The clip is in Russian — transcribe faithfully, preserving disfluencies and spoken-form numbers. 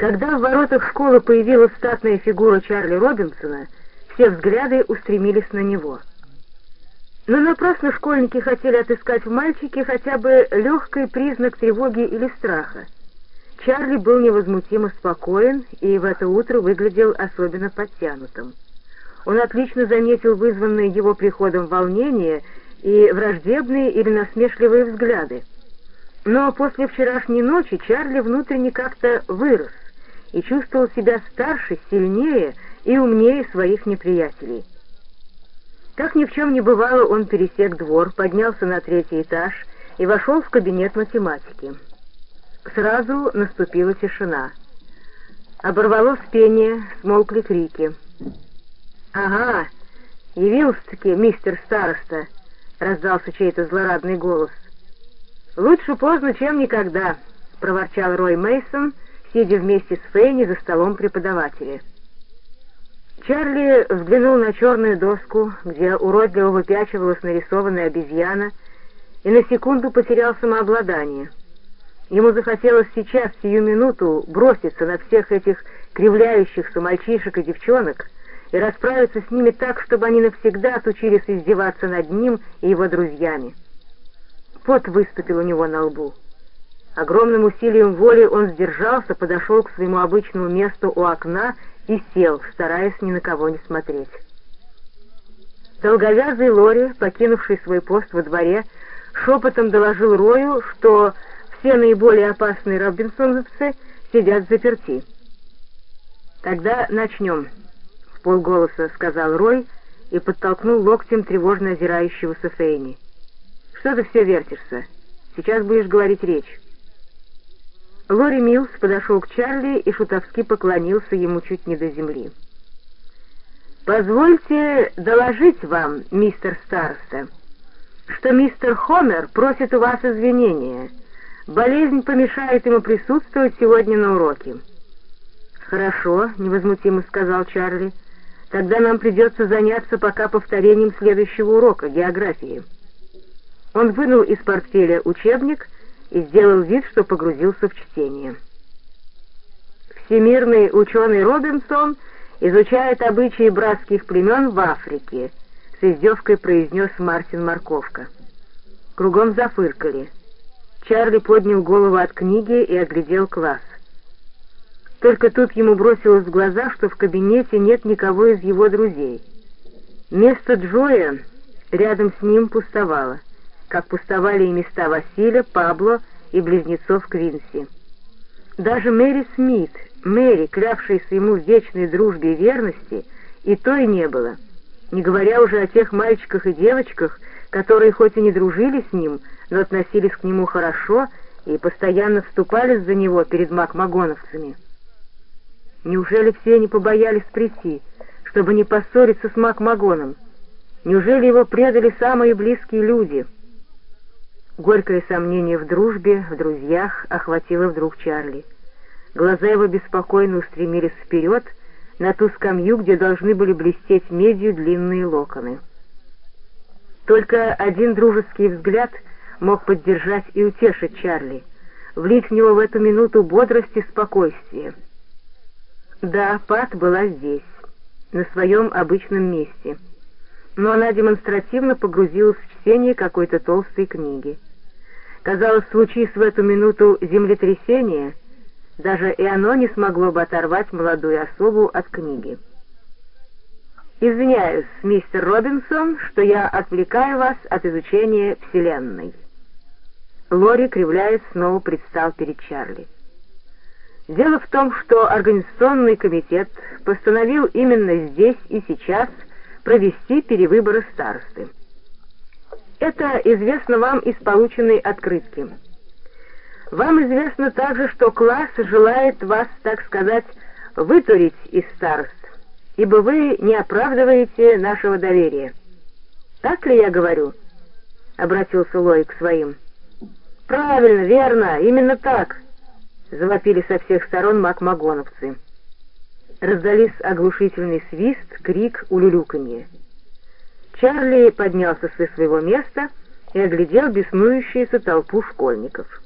Когда в воротах школы появилась статная фигура Чарли Робинсона, все взгляды устремились на него. Но напрасно школьники хотели отыскать в мальчике хотя бы легкий признак тревоги или страха. Чарли был невозмутимо спокоен и в это утро выглядел особенно подтянутым. Он отлично заметил вызванные его приходом волнение и враждебные или насмешливые взгляды. Но после вчерашней ночи Чарли внутренне как-то вырос и чувствовал себя старше, сильнее и умнее своих неприятелей. Как ни в чем не бывало, он пересек двор, поднялся на третий этаж и вошел в кабинет математики. Сразу наступила тишина. Оборвалось пение, смолкли крики. «Ага, явился-таки мистер староста», — раздался чей-то злорадный голос. «Лучше поздно, чем никогда», — проворчал Рой Мейсон, сидя вместе с Фейни за столом преподавателя. Чарли взглянул на черную доску, где уродливо выпячивалась нарисованная обезьяна, и на секунду потерял самообладание. Ему захотелось сейчас, сию минуту, броситься на всех этих кривляющихся мальчишек и девчонок и расправиться с ними так, чтобы они навсегда отучились издеваться над ним и его друзьями. Пот выступил у него на лбу. Огромным усилием воли он сдержался, подошел к своему обычному месту у окна и сел, стараясь ни на кого не смотреть. Долговязый Лори, покинувший свой пост во дворе, шепотом доложил Рою, что все наиболее опасные робинсоновцы сидят заперти. «Тогда начнем», — в полголоса сказал Рой и подтолкнул локтем тревожно озирающегося Фейни. «Что ты все вертишься? Сейчас будешь говорить речь». Лори Милс подошел к Чарли и шутовски поклонился ему чуть не до земли. «Позвольте доложить вам, мистер староста, что мистер Хомер просит у вас извинения. Болезнь помешает ему присутствовать сегодня на уроке». «Хорошо», — невозмутимо сказал Чарли, — «тогда нам придется заняться пока повторением следующего урока, географии». Он вынул из портфеля учебник и сделал вид, что погрузился в чтение. «Всемирный ученый Робинсон изучает обычаи братских племен в Африке», — с издевкой произнес Мартин Морковка. Кругом зафыркали. Чарли поднял голову от книги и оглядел класс. Только тут ему бросилось в глаза, что в кабинете нет никого из его друзей. Место Джоя рядом с ним пустовало, как пустовали и места Василя, Пабло и близнецов Квинси. Даже Мэри Смит, Мэри, клявшаяся ему в вечной дружбе и верности, и той не было, не говоря уже о тех мальчиках и девочках, которые хоть и не дружили с ним, но относились к нему хорошо и постоянно вступались за него перед макмагоновцами. Неужели все не побоялись прийти, чтобы не поссориться с Макмагоном? Неужели его предали самые близкие люди? Горькое сомнение в дружбе, в друзьях охватило вдруг Чарли. Глаза его беспокойно устремились вперед, на ту скамью, где должны были блестеть медью длинные локоны. Только один дружеский взгляд мог поддержать и утешить Чарли, влить в него в эту минуту бодрость и спокойствие. Да, Пат была здесь, на своем обычном месте, но она демонстративно погрузилась в чтение какой-то толстой книги. Казалось, случись в эту минуту землетрясение, даже и оно не смогло бы оторвать молодую особу от книги. «Извиняюсь, мистер Робинсон, что я отвлекаю вас от изучения Вселенной». Лори, кривляясь, снова предстал перед Чарли. «Дело в том, что Организационный комитет постановил именно здесь и сейчас провести перевыборы старосты. Это известно вам из полученной открытки. Вам известно также, что класс желает вас, так сказать, вытурить из старост, ибо вы не оправдываете нашего доверия. Так ли я говорю?» — обратился Лой к своим. «Правильно, верно, именно так!» — завопили со всех сторон макмагоновцы. Раздались оглушительный свист, крик, улюлюканье. Чарли поднялся со своего места и оглядел беснующуюся толпу школьников.